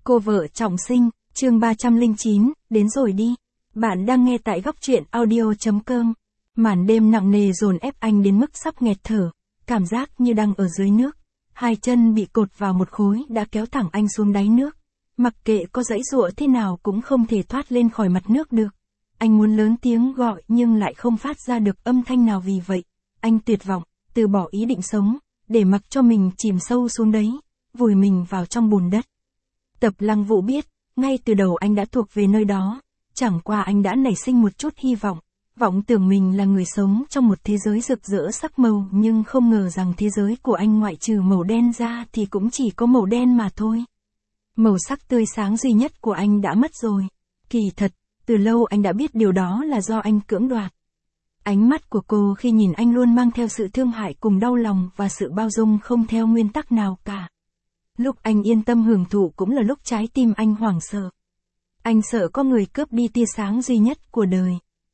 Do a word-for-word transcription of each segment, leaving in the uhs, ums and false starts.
Cô vợ trọng sinh, chương ba trăm lẻ chín, đến rồi đi. Bạn đang nghe tại góc truyện audio chấm com. Màn đêm nặng nề dồn ép anh đến mức sắp nghẹt thở, cảm giác như đang ở dưới nước. Hai chân bị cột vào một khối đã kéo thẳng anh xuống đáy nước. Mặc kệ có giãy giụa thế nào cũng không thể thoát lên khỏi mặt nước được. Anh muốn lớn tiếng gọi nhưng lại không phát ra được âm thanh nào, vì vậy, anh tuyệt vọng, từ bỏ ý định sống, để mặc cho mình chìm sâu xuống đấy, vùi mình vào trong bùn đất. Tập Lăng Vũ biết, ngay từ đầu anh đã thuộc về nơi đó, chẳng qua anh đã nảy sinh một chút hy vọng, vọng tưởng mình là người sống trong một thế giới rực rỡ sắc màu, nhưng không ngờ rằng thế giới của anh ngoại trừ màu đen ra thì cũng chỉ có màu đen mà thôi. Màu sắc tươi sáng duy nhất của anh đã mất rồi. Kỳ thật, từ lâu anh đã biết điều đó là do anh cưỡng đoạt. Ánh mắt của cô khi nhìn anh luôn mang theo sự thương hại cùng đau lòng và sự bao dung không theo nguyên tắc nào cả. Lúc anh yên tâm hưởng thụ cũng là lúc trái tim anh hoảng sợ. Anh sợ có người cướp đi tia sáng duy nhất của đời.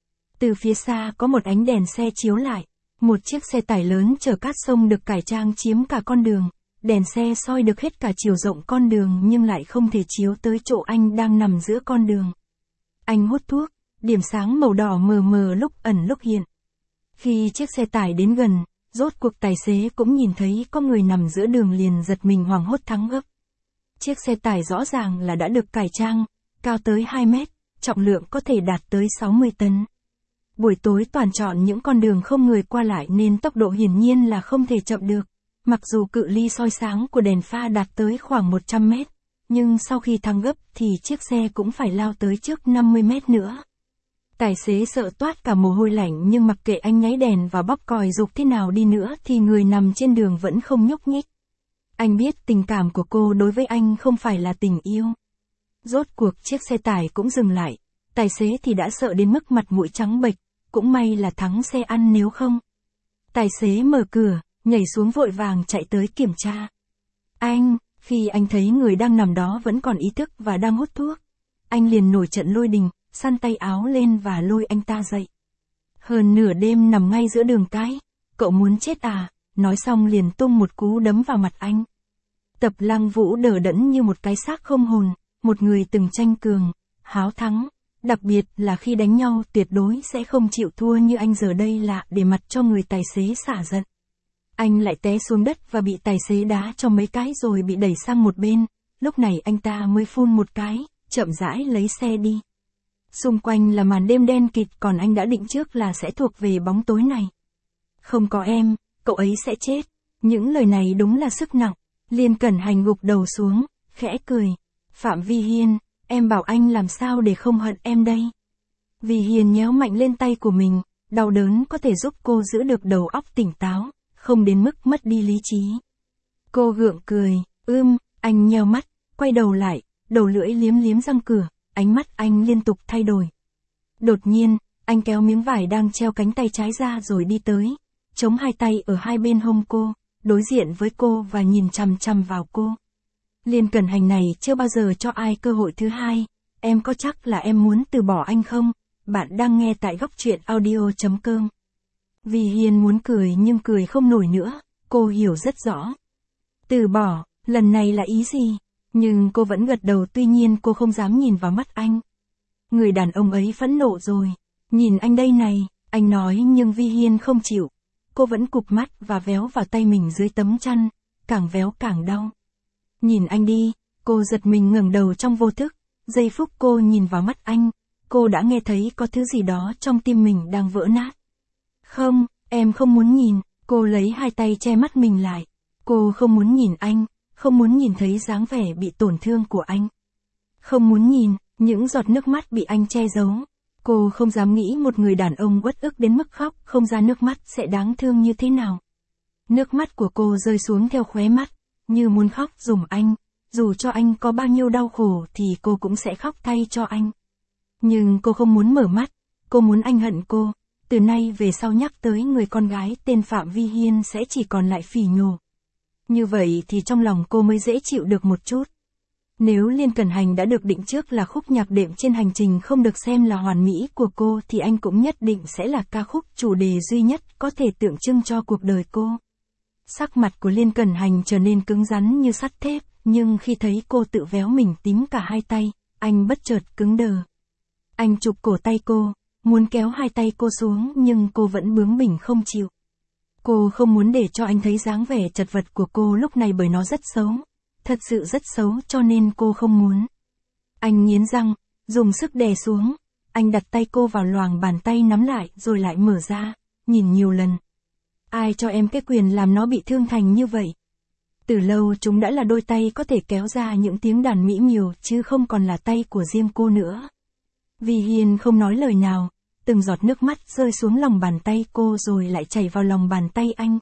Từ phía xa có một ánh đèn xe chiếu lại, một chiếc xe tải lớn chở cát sông được cải trang chiếm cả con đường. Đèn xe soi được hết cả chiều rộng con đường nhưng lại không thể chiếu tới chỗ anh đang nằm giữa con đường. Anh hút thuốc, điểm sáng màu đỏ mờ mờ lúc ẩn lúc hiện. Khi chiếc xe tải đến gần, rốt cuộc tài xế cũng nhìn thấy có người nằm giữa đường, liền giật mình hoảng hốt thắng gấp. Chiếc xe tải rõ ràng là đã được cải trang, cao tới hai mét, trọng lượng có thể đạt tới sáu mươi tấn. Buổi tối toàn chọn những con đường không người qua lại nên tốc độ hiển nhiên là không thể chậm được. Mặc dù cự ly soi sáng của đèn pha đạt tới khoảng một trăm mét, nhưng sau khi thăng gấp thì chiếc xe cũng phải lao tới trước năm mươi mét nữa. Tài xế sợ toát cả mồ hôi lạnh, nhưng mặc kệ anh nháy đèn và bóp còi giục thế nào đi nữa thì người nằm trên đường vẫn không nhúc nhích. Anh biết tình cảm của cô đối với anh không phải là tình yêu. Rốt cuộc chiếc xe tải cũng dừng lại, tài xế thì đã sợ đến mức mặt mũi trắng bệch, cũng may là thắng xe ăn nếu không. Tài xế mở cửa, nhảy xuống vội vàng chạy tới kiểm tra. Anh, khi anh thấy người đang nằm đó vẫn còn ý thức và đang hút thuốc, anh liền nổi trận lôi đình, săn tay áo lên và lôi anh ta dậy. Hơn nửa đêm nằm ngay giữa đường cái, cậu muốn chết à, nói xong liền tung một cú đấm vào mặt anh. Tập Lăng Vũ đờ đẫn như một cái xác không hồn, một người từng tranh cường, háo thắng, đặc biệt là khi đánh nhau tuyệt đối sẽ không chịu thua như anh giờ đây lạ để mặt cho người tài xế xả giận. Anh lại té xuống đất và bị tài xế đá cho mấy cái rồi bị đẩy sang một bên, lúc này anh ta mới phun một cái, chậm rãi lấy xe đi. Xung quanh là màn đêm đen kịt, còn anh đã định trước là sẽ thuộc về bóng tối này. Không có em, cậu ấy sẽ chết. Những lời này đúng là sức nặng. Liên Cẩn Hành gục đầu xuống, khẽ cười. Phạm Vi Hiên, em bảo anh làm sao để không hận em đây. Vi Hiên nhéo mạnh lên tay của mình, đau đớn có thể giúp cô giữ được đầu óc tỉnh táo, không đến mức mất đi lý trí. Cô gượng cười, ưm, anh nheo mắt, quay đầu lại, đầu lưỡi liếm liếm răng cửa, ánh mắt anh liên tục thay đổi. Đột nhiên, anh kéo miếng vải đang treo cánh tay trái ra rồi đi tới, chống hai tay ở hai bên hông cô, đối diện với cô và nhìn chằm chằm vào cô. Liên Cẩn Hành này chưa bao giờ cho ai cơ hội thứ hai, em có chắc là em muốn từ bỏ anh không? Bạn đang nghe tại góc truyện audio chấm com. Vi Hiên muốn cười nhưng cười không nổi nữa, cô hiểu rất rõ. Từ bỏ, lần này là ý gì? Nhưng cô vẫn gật đầu, tuy nhiên cô không dám nhìn vào mắt anh. Người đàn ông ấy phẫn nộ rồi. Nhìn anh đây này, anh nói, nhưng Vi Hiên không chịu. Cô vẫn cụp mắt và véo vào tay mình dưới tấm chăn, càng véo càng đau. Nhìn anh đi, cô giật mình ngẩng đầu trong vô thức. Giây phút cô nhìn vào mắt anh, cô đã nghe thấy có thứ gì đó trong tim mình đang vỡ nát. Không, em không muốn nhìn, cô lấy hai tay che mắt mình lại. Cô không muốn nhìn anh, không muốn nhìn thấy dáng vẻ bị tổn thương của anh. Không muốn nhìn những giọt nước mắt bị anh che giấu. Cô không dám nghĩ một người đàn ông uất ức đến mức khóc không ra nước mắt sẽ đáng thương như thế nào. Nước mắt của cô rơi xuống theo khóe mắt, như muốn khóc giùm anh. Dù cho anh có bao nhiêu đau khổ thì cô cũng sẽ khóc thay cho anh. Nhưng cô không muốn mở mắt, cô muốn anh hận cô. Từ nay về sau nhắc tới người con gái tên Phạm Vi Hiên sẽ chỉ còn lại phỉ nhổ. Như vậy thì trong lòng cô mới dễ chịu được một chút. Nếu Liên Cẩn Hành đã được định trước là khúc nhạc đệm trên hành trình không được xem là hoàn mỹ của cô thì anh cũng nhất định sẽ là ca khúc chủ đề duy nhất có thể tượng trưng cho cuộc đời cô. Sắc mặt của Liên Cẩn Hành trở nên cứng rắn như sắt thép, nhưng khi thấy cô tự véo mình tím cả hai tay, anh bất chợt cứng đờ. Anh chụp cổ tay cô, muốn kéo hai tay cô xuống nhưng cô vẫn bướng bỉnh không chịu. Cô không muốn để cho anh thấy dáng vẻ chật vật của cô lúc này bởi nó rất xấu. Thật sự rất xấu cho nên cô không muốn. Anh nghiến răng, dùng sức đè xuống. Anh đặt tay cô vào loàng bàn tay nắm lại rồi lại mở ra, nhìn nhiều lần. Ai cho em cái quyền làm nó bị thương thành như vậy? Từ lâu chúng đã là đôi tay có thể kéo ra những tiếng đàn mỹ miều chứ không còn là tay của riêng cô nữa. Vi Hiên không nói lời nào, từng giọt nước mắt rơi xuống lòng bàn tay cô rồi lại chảy vào lòng bàn tay anh.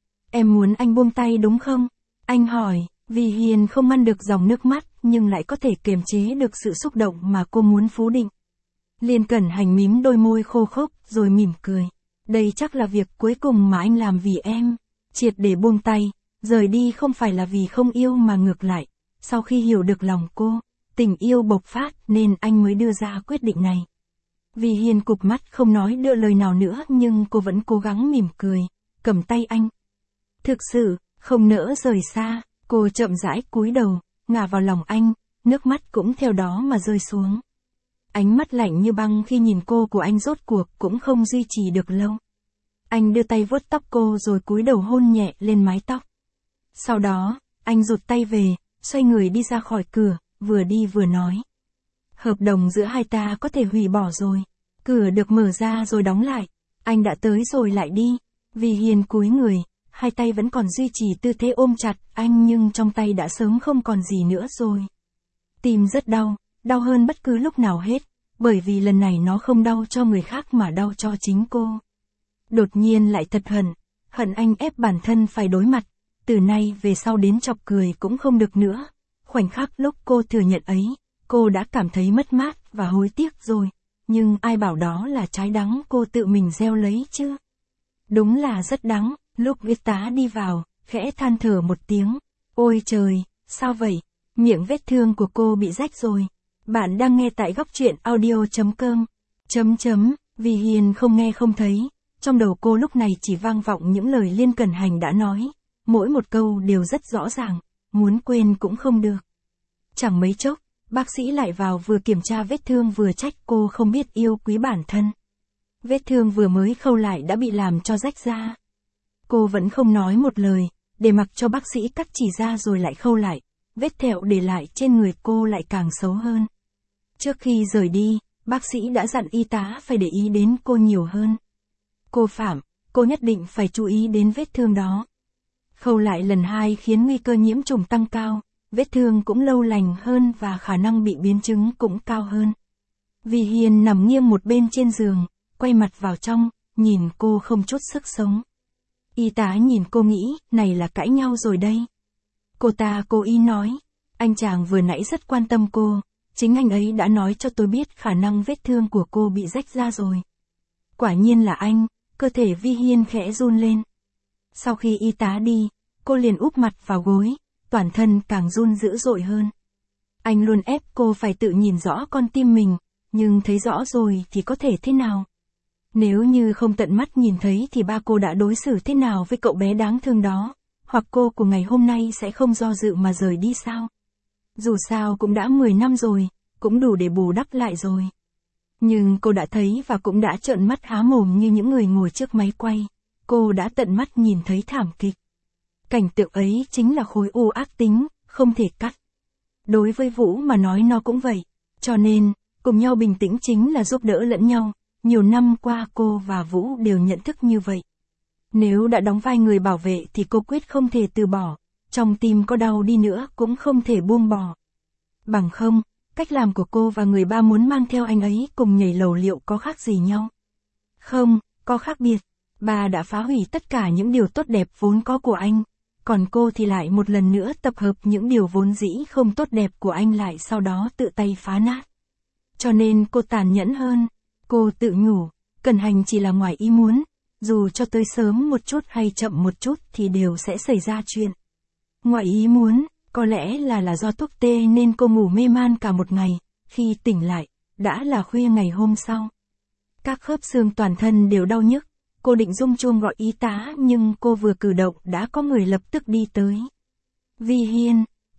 Em muốn anh buông tay đúng không? Anh hỏi. Vi Hiên không ngăn được dòng nước mắt nhưng lại có thể kiềm chế được sự xúc động mà cô muốn phủ định. Liên Cẩn Hành mím đôi môi khô khốc rồi mỉm cười. Đây chắc là việc cuối cùng mà anh làm vì em. Triệt để buông tay, rời đi không phải là vì không yêu mà ngược lại. Sau khi hiểu được lòng cô, tình yêu bộc phát nên anh mới đưa ra quyết định này. Vi Hiên cụp mắt không nói được lời nào nữa nhưng cô vẫn cố gắng mỉm cười, cầm tay anh. Thực sự, không nỡ rời xa, cô chậm rãi cúi đầu, ngả vào lòng anh, nước mắt cũng theo đó mà rơi xuống. Ánh mắt lạnh như băng khi nhìn cô của anh rốt cuộc cũng không duy trì được lâu. Anh đưa tay vuốt tóc cô rồi cúi đầu hôn nhẹ lên mái tóc. Sau đó, anh rụt tay về, xoay người đi ra khỏi cửa, vừa đi vừa nói. Hợp đồng giữa hai ta có thể hủy bỏ rồi. Cửa được mở ra rồi đóng lại. Anh đã tới rồi lại đi. Vi Hiên cúi người, hai tay vẫn còn duy trì tư thế ôm chặt anh nhưng trong tay đã sớm không còn gì nữa rồi. Tim rất đau, đau hơn bất cứ lúc nào hết, bởi vì lần này nó không đau cho người khác mà đau cho chính cô. Đột nhiên lại thật hận, hận anh ép bản thân phải đối mặt, từ nay về sau đến chọc cười cũng không được nữa. Khoảnh khắc lúc cô thừa nhận ấy, cô đã cảm thấy mất mát và hối tiếc rồi, nhưng ai bảo đó là trái đắng cô tự mình gieo lấy chứ. Đúng là rất đắng, lúc y tá đi vào, khẽ than thở một tiếng. Ôi trời, sao vậy? Miệng vết thương của cô bị rách rồi. Bạn đang nghe tại góc truyện audio chấm com. Chấm chấm, Vi Hiên không nghe không thấy. Trong đầu cô lúc này chỉ vang vọng những lời Liên Cẩn Hành đã nói. Mỗi một câu đều rất rõ ràng, muốn quên cũng không được. Chẳng mấy chốc, bác sĩ lại vào vừa kiểm tra vết thương vừa trách cô không biết yêu quý bản thân. Vết thương vừa mới khâu lại đã bị làm cho rách ra. Cô vẫn không nói một lời, để mặc cho bác sĩ cắt chỉ ra rồi lại khâu lại. Vết thẹo để lại trên người cô lại càng xấu hơn. Trước khi rời đi, bác sĩ đã dặn y tá phải để ý đến cô nhiều hơn. Cô Phạm, cô nhất định phải chú ý đến vết thương đó. Khâu lại lần hai khiến nguy cơ nhiễm trùng tăng cao, vết thương cũng lâu lành hơn và khả năng bị biến chứng cũng cao hơn. Vi Hiên nằm nghiêng một bên trên giường, quay mặt vào trong, nhìn cô không chút sức sống. Y tá nhìn cô nghĩ, này là cãi nhau rồi đây. Cô ta cố ý nói, anh chàng vừa nãy rất quan tâm cô, chính anh ấy đã nói cho tôi biết khả năng vết thương của cô bị rách ra rồi. Quả nhiên là anh, cơ thể Vi Hiên khẽ run lên. Sau khi y tá đi, cô liền úp mặt vào gối, toàn thân càng run dữ dội hơn. Anh luôn ép cô phải tự nhìn rõ con tim mình, nhưng thấy rõ rồi thì có thể thế nào? Nếu như không tận mắt nhìn thấy thì ba cô đã đối xử thế nào với cậu bé đáng thương đó? Hoặc cô của ngày hôm nay sẽ không do dự mà rời đi sao? Dù sao cũng đã mười năm rồi, cũng đủ để bù đắp lại rồi. Nhưng cô đã thấy và cũng đã trợn mắt há mồm như những người ngồi trước máy quay. Cô đã tận mắt nhìn thấy thảm kịch. Cảnh tượng ấy chính là khối u ác tính, không thể cắt. Đối với Vũ mà nói nó cũng vậy. Cho nên, cùng nhau bình tĩnh chính là giúp đỡ lẫn nhau. Nhiều năm qua cô và Vũ đều nhận thức như vậy. Nếu đã đóng vai người bảo vệ thì cô quyết không thể từ bỏ. Trong tim có đau đi nữa cũng không thể buông bỏ. Bằng không, cách làm của cô và người ba muốn mang theo anh ấy cùng nhảy lầu liệu có khác gì nhau? Không, có khác biệt. Ba đã phá hủy tất cả những điều tốt đẹp vốn có của anh. Còn cô thì lại một lần nữa tập hợp những điều vốn dĩ không tốt đẹp của anh lại sau đó tự tay phá nát. Cho nên cô tàn nhẫn hơn. Cô tự nhủ, Cẩn Hành chỉ là ngoài ý muốn. Dù cho tới sớm một chút hay chậm một chút thì đều sẽ xảy ra chuyện. Ngoài ý muốn, có lẽ là là do thuốc tê nên cô ngủ mê man cả một ngày. Khi tỉnh lại, đã là khuya ngày hôm sau. Các khớp xương toàn thân đều đau nhức. Cô định rung chuông gọi y tá nhưng cô vừa cử động đã có người lập tức đi tới. Vi Hiên,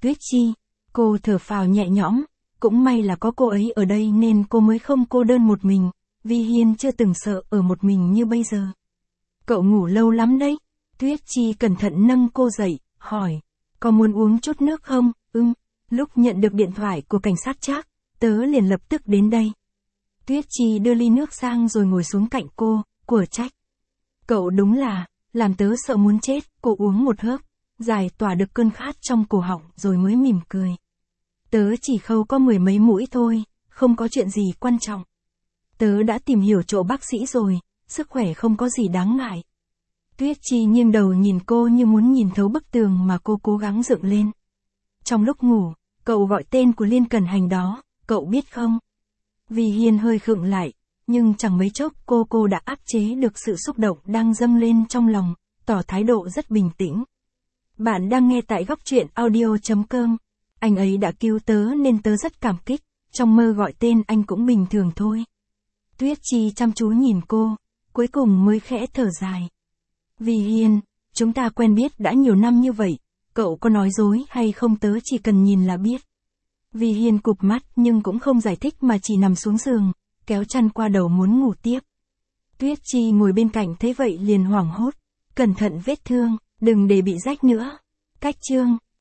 Tuyết Chi. Cô thở phào nhẹ nhõm, cũng may là có cô ấy ở đây nên cô mới không cô đơn một mình, Vi Hiên chưa từng sợ ở một mình như bây giờ. Cậu ngủ lâu lắm đấy. Tuyết Chi cẩn thận nâng cô dậy, hỏi, có muốn uống chút nước không? Ừm, lúc nhận được điện thoại của cảnh sát Trác, tớ liền lập tức đến đây. Tuyết Chi đưa ly nước sang rồi ngồi xuống cạnh cô, của trách. Cậu đúng là, làm tớ sợ muốn chết, cô uống một hớp, giải tỏa được cơn khát trong cổ họng rồi mới mỉm cười. Tớ chỉ khâu có mười mấy mũi thôi, không có chuyện gì quan trọng. Tớ đã tìm hiểu chỗ bác sĩ rồi, sức khỏe không có gì đáng ngại. Tuyết Chi nghiêng đầu nhìn cô như muốn nhìn thấu bức tường mà cô cố gắng dựng lên. Trong lúc ngủ, cậu gọi tên của Liên Cẩn Hành đó, cậu biết không? Vi Hiên hơi khựng lại, nhưng chẳng mấy chốc cô cô đã áp chế được sự xúc động đang dâng lên trong lòng, tỏ thái độ rất bình tĩnh. Bạn đang nghe tại góc truyện audio chấm com. Anh ấy đã cứu tớ nên tớ rất cảm kích, trong mơ gọi tên anh cũng bình thường thôi. Tuyết Chi chăm chú nhìn cô, cuối cùng mới khẽ thở dài. Vi Hiên, chúng ta quen biết đã nhiều năm như vậy, cậu có nói dối hay không tớ chỉ cần nhìn là biết. Vi Hiên cụp mắt nhưng cũng không giải thích mà chỉ nằm xuống giường, kéo chăn qua đầu muốn ngủ tiếp. Tuyết Chi ngồi bên cạnh thấy vậy liền hoảng hốt, cẩn thận vết thương, đừng để bị rách nữa. Cách chương